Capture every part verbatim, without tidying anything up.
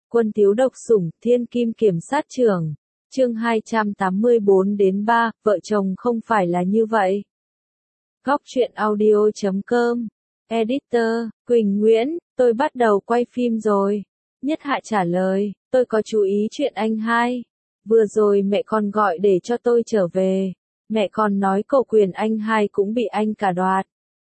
Quân thiếu độc sủng, thiên kim kiểm sát trưởng. Chương hai trăm tám mươi bốn đến ba, vợ chồng không phải là như vậy. Góc truyện audio chấm com. Editor, Quỳnh Nguyễn, tôi bắt đầu quay phim rồi. Nhất Hạ trả lời, tôi có chú ý chuyện anh hai. Vừa rồi mẹ con gọi để cho tôi trở về. Mẹ con nói cổ quyền anh hai cũng bị anh cả đoạt.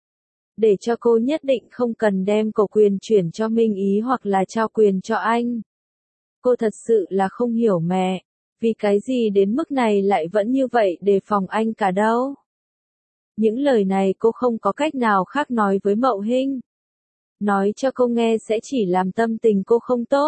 Để cho cô nhất định không cần đem cổ quyền chuyển cho Minh Ý hoặc là trao quyền cho anh. Cô thật sự là không hiểu mẹ. Vì cái gì đến mức này lại vẫn như vậy đề phòng anh cả đâu. Những lời này cô không có cách nào khác nói với Mậu Hinh. Nói cho cô nghe sẽ chỉ làm tâm tình cô không tốt.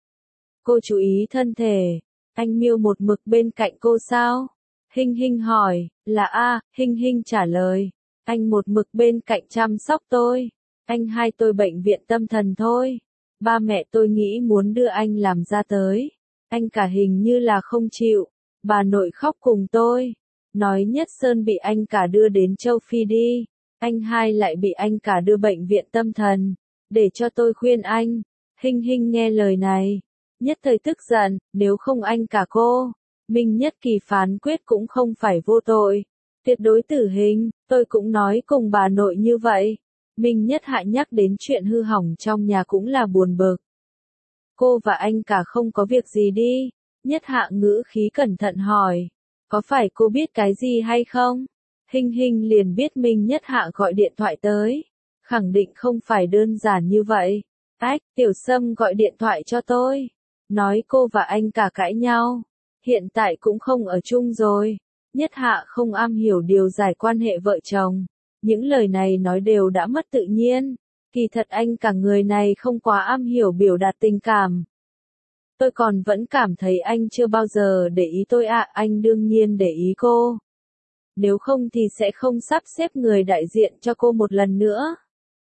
Cô chú ý thân thể. Anh Miêu một mực bên cạnh cô sao? Hinh Hinh hỏi, là a, Hinh Hinh trả lời. Anh một mực bên cạnh chăm sóc tôi. Anh hai tôi bệnh viện tâm thần thôi. Ba mẹ tôi nghĩ muốn đưa anh làm ra tới. Anh cả hình như là không chịu. Bà nội khóc cùng tôi. Nói Nhất Sơn bị anh cả đưa đến châu Phi đi. Anh hai lại bị anh cả đưa bệnh viện tâm thần. Để cho tôi khuyên anh. Hinh Hinh nghe lời này. Nhất thời tức giận, nếu không anh cả cô. Minh Nhất Kỳ phán quyết cũng không phải vô tội. Tuyệt đối tử hình, tôi cũng nói cùng bà nội như vậy. Minh Nhất Hạ nhắc đến chuyện hư hỏng trong nhà cũng là buồn bực. Cô và anh cả không có việc gì đi. Nhất Hạ ngữ khí cẩn thận hỏi. Có phải cô biết cái gì hay không? Hinh Hinh liền biết Minh Nhất Hạ gọi điện thoại tới. Khẳng định không phải đơn giản như vậy. Ách, Tiểu Sâm gọi điện thoại cho tôi. Nói cô và anh cả cãi nhau. Hiện tại cũng không ở chung rồi. Nhất Hạ không am hiểu điều giải quan hệ vợ chồng. Những lời này nói đều đã mất tự nhiên. Kỳ thật anh cả người này không quá am hiểu biểu đạt tình cảm. Tôi còn vẫn cảm thấy anh chưa bao giờ để ý tôi ạ, à, anh đương nhiên để ý cô. Nếu không thì sẽ không sắp xếp người đại diện cho cô một lần nữa.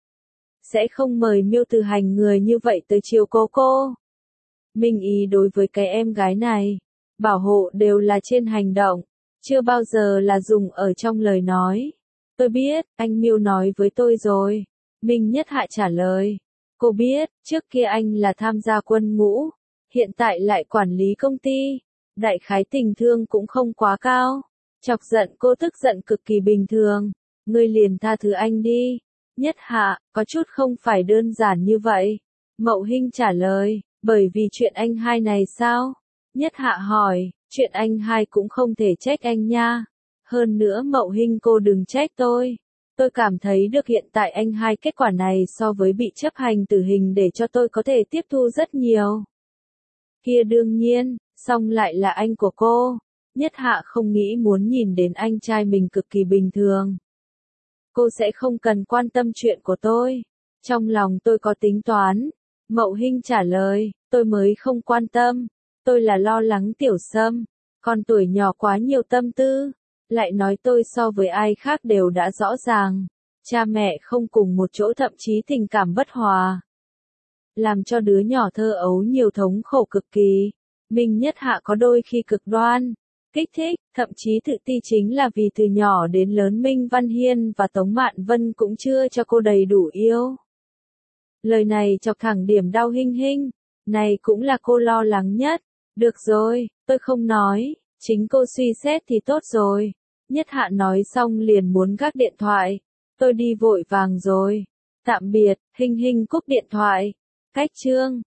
Sẽ không mời Miêu Từ Hành người như vậy tới chiều cố cô. Minh Ý đối với cái em gái này, bảo hộ đều là trên hành động, chưa bao giờ là dùng ở trong lời nói. Tôi biết, anh Miêu nói với tôi rồi. Minh Nhất Hạ trả lời. Cô biết, trước kia anh là tham gia quân ngũ, hiện tại lại quản lý công ty. Đại khái tình thương cũng không quá cao. Chọc giận cô tức giận cực kỳ bình thường. Ngươi liền tha thứ anh đi. Nhất Hạ, có chút không phải đơn giản như vậy. Mậu Hinh trả lời, bởi vì chuyện anh hai này sao? Nhất Hạ hỏi, chuyện anh hai cũng không thể trách anh nha. Hơn nữa Mậu Hinh cô đừng trách tôi. Tôi cảm thấy được hiện tại anh hai kết quả này so với bị chấp hành tử hình để cho tôi có thể tiếp thu rất nhiều. Kia đương nhiên, song lại là anh của cô. Nhất Hạ không nghĩ muốn nhìn đến anh trai mình cực kỳ bình thường. Cô sẽ không cần quan tâm chuyện của tôi. Trong lòng tôi có tính toán. Mậu Hinh trả lời, tôi mới không quan tâm. Tôi là lo lắng Tiểu Sâm. Con tuổi nhỏ quá nhiều tâm tư. Lại nói tôi so với ai khác đều đã rõ ràng. Cha mẹ không cùng một chỗ thậm chí tình cảm bất hòa. Làm cho đứa nhỏ thơ ấu nhiều thống khổ cực kỳ. Minh Nhất Hạ có đôi khi cực đoan, kích thích, thậm chí tự ti chính là vì từ nhỏ đến lớn Minh Văn Hiên và Tống Mạn Vân cũng chưa cho cô đầy đủ yêu. Lời này chọc thẳng điểm đau Hinh Hinh. Này cũng là cô lo lắng nhất. Được rồi, tôi không nói. Chính cô suy xét thì tốt rồi. Nhất Hạ nói xong liền muốn gác điện thoại. Tôi đi vội vàng rồi. Tạm biệt, Hinh Hinh cúp điện thoại. Cách chương.